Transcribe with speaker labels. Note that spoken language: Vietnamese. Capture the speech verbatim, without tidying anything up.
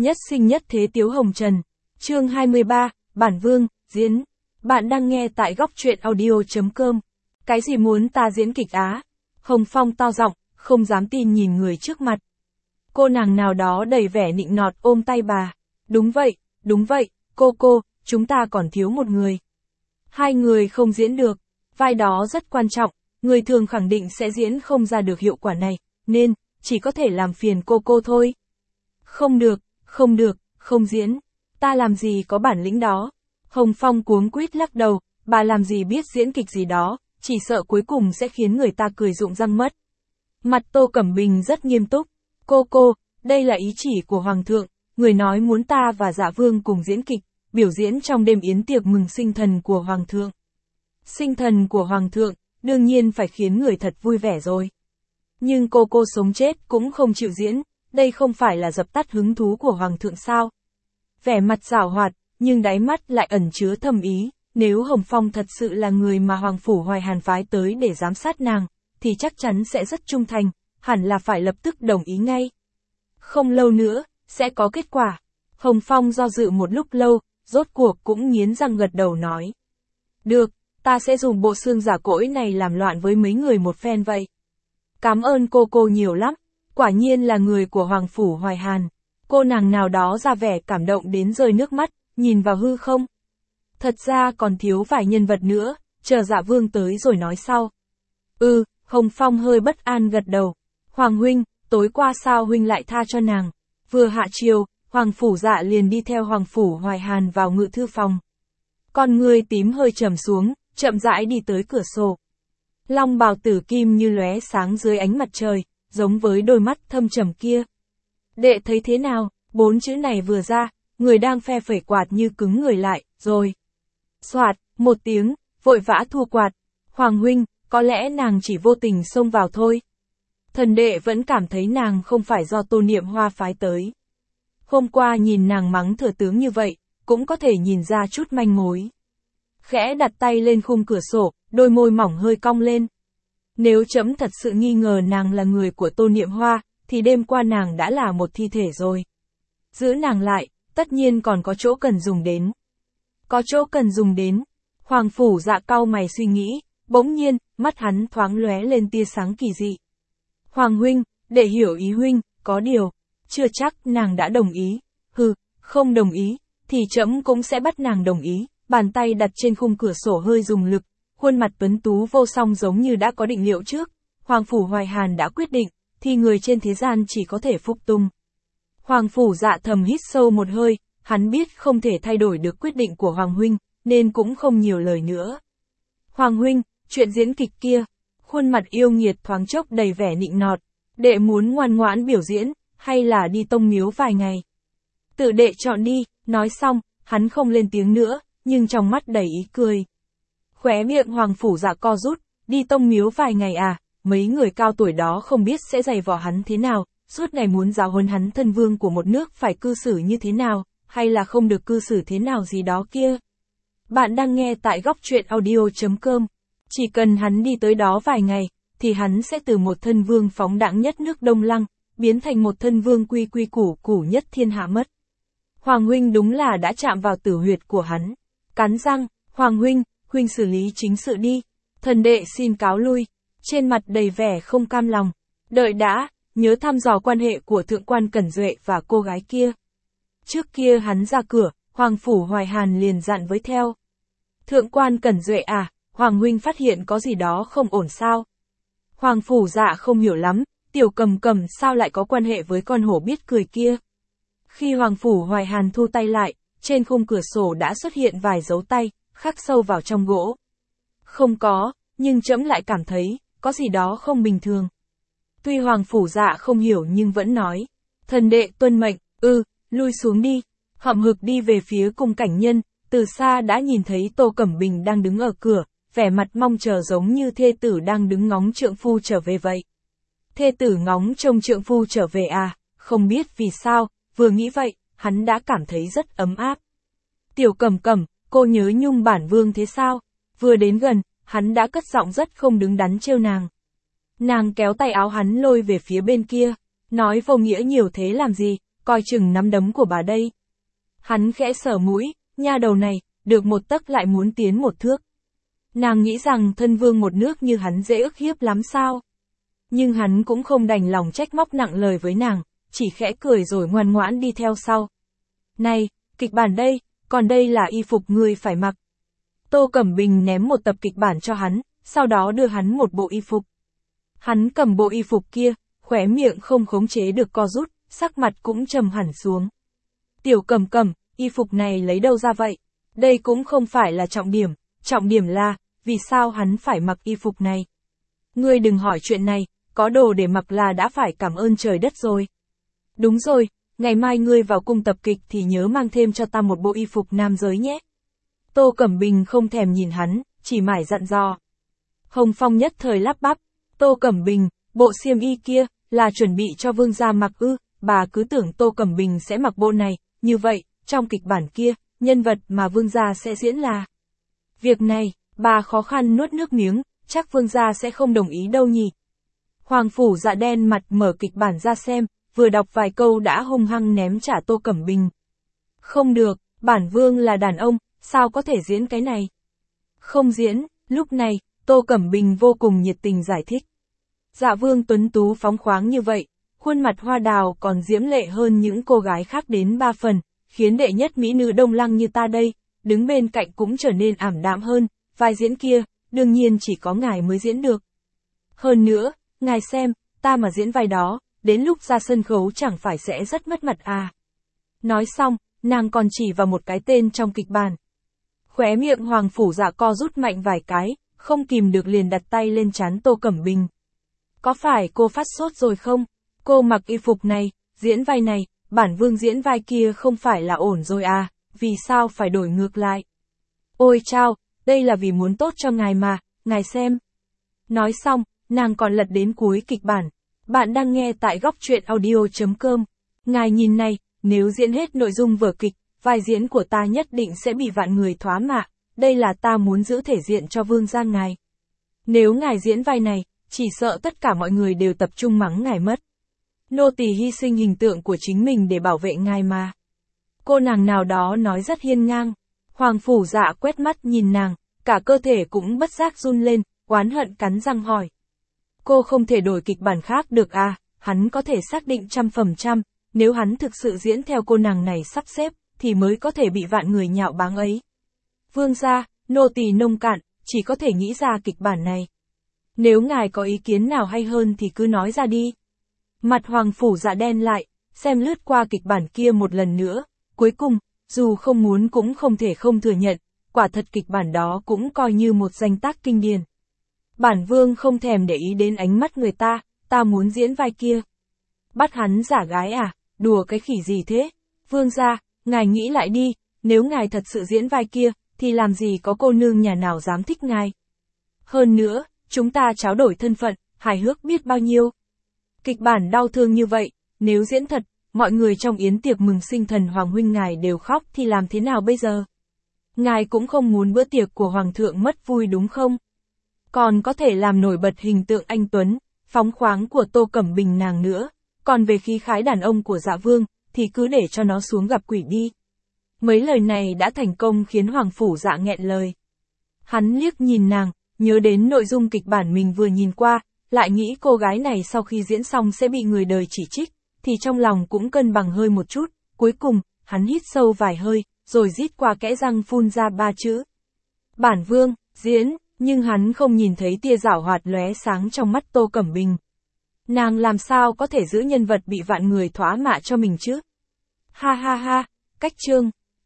Speaker 1: Nhất sinh nhất thế Tiếu Hồng Trần. Chương hai mươi ba, Bản Vương, diễn. Bạn đang nghe tại góc truyện audio.com. Cái gì muốn ta diễn kịch á? Hồng Phong to giọng, không dám tin nhìn người trước mặt. Cô nàng nào đó đầy vẻ nịnh nọt ôm tay bà. Đúng vậy, đúng vậy, cô cô, chúng ta còn thiếu một người. Hai người không diễn được, vai đó rất quan trọng, người thường khẳng định sẽ diễn không ra được hiệu quả này, nên, chỉ có thể làm phiền cô cô thôi. Không được, không được, không diễn, ta làm gì có bản lĩnh đó. Hồng Phong cuống quýt lắc đầu, bà làm gì biết diễn kịch gì đó, chỉ sợ cuối cùng sẽ khiến người ta cười rụng răng mất. Mặt Tô Cẩm Bình rất nghiêm túc, cô cô, đây là ý chỉ của Hoàng thượng, người nói muốn ta và Dạ Vương cùng diễn kịch, biểu diễn trong đêm yến tiệc mừng sinh thần của Hoàng thượng. Sinh thần của Hoàng thượng, đương nhiên phải khiến người thật vui vẻ rồi. Nhưng cô cô sống chết cũng không chịu diễn, đây không phải là dập tắt hứng thú của Hoàng thượng sao? Vẻ mặt giảo hoạt, nhưng đáy mắt lại ẩn chứa thâm ý, nếu Hồng Phong thật sự là người mà Hoàng Phủ Hoài Hàn phái tới để giám sát nàng, thì chắc chắn sẽ rất trung thành, hẳn là phải lập tức đồng ý ngay. Không lâu nữa, sẽ có kết quả. Hồng Phong do dự một lúc lâu, rốt cuộc cũng nghiến răng gật đầu nói. Được, ta sẽ dùng bộ xương giả cỗi này làm loạn với mấy người một phen vậy. Cảm ơn cô cô nhiều lắm, quả nhiên là người của Hoàng Phủ Hoài Hàn. Cô nàng nào đó ra vẻ cảm động đến rơi nước mắt, nhìn vào hư không. Thật ra còn thiếu vài nhân vật nữa, chờ Dạ Vương tới rồi nói sau. Ừ, Hồng Phong hơi bất an gật đầu. Hoàng huynh, tối qua sao huynh lại tha cho nàng? Vừa hạ chiều, Hoàng Phủ Dạ liền đi theo Hoàng Phủ Hoài Hàn vào ngự thư phòng. Con ngươi tím hơi trầm xuống, chậm rãi đi tới cửa sổ. Long bào tử kim như lóe sáng dưới ánh mặt trời, giống với đôi mắt thâm trầm kia. Đệ thấy thế nào? Bốn chữ này vừa ra, người đang phe phẩy quạt như cứng người lại, rồi. Soạt, một tiếng, vội vã thua quạt. Hoàng huynh, có lẽ nàng chỉ vô tình xông vào thôi. Thần đệ vẫn cảm thấy nàng không phải do Tô Niệm Hoa phái tới. Hôm qua nhìn nàng mắng thừa tướng như vậy, cũng có thể nhìn ra chút manh mối. Khẽ đặt tay lên khung cửa sổ, đôi môi mỏng hơi cong lên. Nếu trẫm thật sự nghi ngờ nàng là người của Tô Niệm Hoa, thì đêm qua nàng đã là một thi thể rồi. Giữ nàng lại, tất nhiên còn có chỗ cần dùng đến. Có chỗ cần dùng đến. Hoàng Phủ Dạ cau mày suy nghĩ, bỗng nhiên, mắt hắn thoáng lóe lên tia sáng kỳ dị. Hoàng huynh, để hiểu ý huynh, có điều, chưa chắc nàng đã đồng ý. Hừ, không đồng ý, thì trẫm cũng sẽ bắt nàng đồng ý. Bàn tay đặt trên khung cửa sổ hơi dùng lực, khuôn mặt tuấn tú vô song giống như đã có định liệu trước. Hoàng Phủ Hoài Hàn đã quyết định, thì người trên thế gian chỉ có thể phục tùng. Hoàng Phủ Dạ thầm hít sâu một hơi, hắn biết không thể thay đổi được quyết định của Hoàng huynh, nên cũng không nhiều lời nữa. Hoàng huynh, chuyện diễn kịch kia, khuôn mặt yêu nghiệt thoáng chốc đầy vẻ nịnh nọt, đệ muốn ngoan ngoãn biểu diễn, hay là đi tông miếu vài ngày? Tự đệ chọn đi, nói xong, hắn không lên tiếng nữa, nhưng trong mắt đầy ý cười. Khóe miệng Hoàng Phủ Dạ co rút, đi tông miếu vài ngày à, mấy người cao tuổi đó không biết sẽ giày vò hắn thế nào, suốt ngày muốn giáo huấn hắn thân vương của một nước phải cư xử như thế nào, hay là không được cư xử thế nào gì đó kia. Bạn đang nghe tại góc truyện audio.com. Chỉ cần hắn đi tới đó vài ngày, thì hắn sẽ từ một thân vương phóng đãng nhất nước Đông Lăng, biến thành một thân vương quy quy củ củ nhất thiên hạ mất. Hoàng huynh đúng là đã chạm vào tử huyệt của hắn. Cắn răng, Hoàng huynh, huynh xử lý chính sự đi. Thần đệ xin cáo lui. Trên mặt đầy vẻ không cam lòng. Đợi đã, nhớ thăm dò quan hệ của thượng quan Cẩn Duệ và cô gái kia. Trước kia hắn ra cửa, Hoàng Phủ Hoài Hàn liền dặn với theo. Thượng quan Cẩn Duệ à, Hoàng huynh phát hiện có gì đó không ổn sao? Hoàng Phủ Dạ không hiểu lắm, Tiểu Cầm Cầm sao lại có quan hệ với con hổ biết cười kia? Khi Hoàng Phủ Hoài Hàn thu tay lại, trên khung cửa sổ đã xuất hiện vài dấu tay, khắc sâu vào trong gỗ. Không có, nhưng trẫm lại cảm thấy, có gì đó không bình thường. Tuy Hoàng Phủ Dạ không hiểu nhưng vẫn nói. Thần đệ tuân mệnh, ư, lui xuống đi. Hậm hực đi về phía cung cảnh nhân, từ xa đã nhìn thấy Tô Cẩm Bình đang đứng ở cửa, vẻ mặt mong chờ giống như thê tử đang đứng ngóng trượng phu trở về vậy. Thê tử ngóng trông trượng phu trở về à, không biết vì sao, vừa nghĩ vậy, hắn đã cảm thấy rất ấm áp. Tiểu Cẩm Cẩm, cô nhớ nhung bản vương thế sao? Vừa đến gần, hắn đã cất giọng rất không đứng đắn trêu nàng. Nàng kéo tay áo hắn lôi về phía bên kia, nói vô nghĩa nhiều thế làm gì, coi chừng nắm đấm của bà đây. Hắn khẽ sờ mũi, nha đầu này, được một tấc lại muốn tiến một thước. Nàng nghĩ rằng thân vương một nước như hắn dễ ức hiếp lắm sao. Nhưng hắn cũng không đành lòng trách móc nặng lời với nàng, chỉ khẽ cười rồi ngoan ngoãn đi theo sau. Này, kịch bản đây, còn đây là y phục ngươi phải mặc. Tô Cẩm Bình ném một tập kịch bản cho hắn, sau đó đưa hắn một bộ y phục. Hắn cầm bộ y phục kia, khóe miệng không khống chế được co rút, sắc mặt cũng trầm hẳn xuống. Tiểu Cẩm Cẩm, y phục này lấy đâu ra vậy? Đây cũng không phải là trọng điểm, trọng điểm là, vì sao hắn phải mặc y phục này? Ngươi đừng hỏi chuyện này, có đồ để mặc là đã phải cảm ơn trời đất rồi. Đúng rồi, ngày mai ngươi vào cung tập kịch thì nhớ mang thêm cho ta một bộ y phục nam giới nhé. Tô Cẩm Bình không thèm nhìn hắn, chỉ mải dặn dò. Hồng Phong nhất thời lắp bắp, Tô Cẩm Bình, bộ xiêm y kia, là chuẩn bị cho vương gia mặc ư, bà cứ tưởng Tô Cẩm Bình sẽ mặc bộ này, như vậy, trong kịch bản kia, nhân vật mà vương gia sẽ diễn là. Việc này, bà khó khăn nuốt nước miếng, chắc vương gia sẽ không đồng ý đâu nhỉ. Hoàng phủ Dạ đen mặt mở kịch bản ra xem, vừa đọc vài câu đã hung hăng ném trả Tô Cẩm Bình. Không được, bản vương là đàn ông, sao có thể diễn cái này? Không diễn, lúc này, Tô Cẩm Bình vô cùng nhiệt tình giải thích. Dạ vương tuấn tú phóng khoáng như vậy, khuôn mặt hoa đào còn diễm lệ hơn những cô gái khác đến ba phần, khiến đệ nhất mỹ nữ Đông Lăng như ta đây, đứng bên cạnh cũng trở nên ảm đạm hơn, vai diễn kia, đương nhiên chỉ có ngài mới diễn được. Hơn nữa, ngài xem, ta mà diễn vai đó, đến lúc ra sân khấu chẳng phải sẽ rất mất mặt à. Nói xong, nàng còn chỉ vào một cái tên trong kịch bản. Khóe miệng Hoàng phủ Dạ co rút mạnh vài cái, không kìm được liền đặt tay lên trán Tô Cẩm Bình. Có phải cô phát sốt rồi không? Cô mặc y phục này, diễn vai này, bản vương diễn vai kia không phải là ổn rồi à, vì sao phải đổi ngược lại? Ôi chao, đây là vì muốn tốt cho ngài mà, ngài xem. Nói xong, nàng còn lật đến cuối kịch bản. Bạn đang nghe tại góc truyện audio chấm com. Ngài nhìn này, nếu diễn hết nội dung vở kịch, vai diễn của ta nhất định sẽ bị vạn người thoá mạ, đây là ta muốn giữ thể diện cho vương gia ngài. Nếu ngài diễn vai này, chỉ sợ tất cả mọi người đều tập trung mắng ngài mất. Nô tỳ hy sinh hình tượng của chính mình để bảo vệ ngài mà. Cô nàng nào đó nói rất hiên ngang. Hoàng phủ Dạ quét mắt nhìn nàng, cả cơ thể cũng bất giác run lên, oán hận cắn răng hỏi. Cô không thể đổi kịch bản khác được à, hắn có thể xác định trăm phần trăm, nếu hắn thực sự diễn theo cô nàng này sắp xếp, thì mới có thể bị vạn người nhạo báng ấy. Vương gia, nô tỳ nông cạn, chỉ có thể nghĩ ra kịch bản này. Nếu ngài có ý kiến nào hay hơn thì cứ nói ra đi. Mặt Hoàng phủ Dạ đen lại, xem lướt qua kịch bản kia một lần nữa, cuối cùng, dù không muốn cũng không thể không thừa nhận, quả thật kịch bản đó cũng coi như một danh tác kinh điển. Bản vương không thèm để ý đến ánh mắt người ta, ta muốn diễn vai kia. Bắt hắn giả gái à, đùa cái khỉ gì thế? Vương gia, ngài nghĩ lại đi, nếu ngài thật sự diễn vai kia, thì làm gì có cô nương nhà nào dám thích ngài. Hơn nữa, chúng ta tráo đổi thân phận, hài hước biết bao nhiêu. Kịch bản đau thương như vậy, nếu diễn thật, mọi người trong yến tiệc mừng sinh thần Hoàng huynh ngài đều khóc thì làm thế nào bây giờ? Ngài cũng không muốn bữa tiệc của Hoàng thượng mất vui đúng không? Còn có thể làm nổi bật hình tượng anh Tuấn, phóng khoáng của Tô Cẩm Bình nàng nữa, còn về khí khái đàn ông của Dạ vương, thì cứ để cho nó xuống gặp quỷ đi. Mấy lời này đã thành công khiến Hoàng phủ Dạ nghẹn lời. Hắn liếc nhìn nàng, nhớ đến nội dung kịch bản mình vừa nhìn qua, lại nghĩ cô gái này sau khi diễn xong sẽ bị người đời chỉ trích, thì trong lòng cũng cân bằng hơi một chút, cuối cùng, hắn hít sâu vài hơi, rồi rít qua kẽ răng phun ra ba chữ. Bản vương, diễn, nhưng hắn không nhìn thấy tia giảo hoạt lóe sáng trong mắt Tô Cẩm Bình. Nàng làm sao có thể giữ nhân vật bị vạn người thoá mạ cho mình chứ? Ha ha ha, cách chương.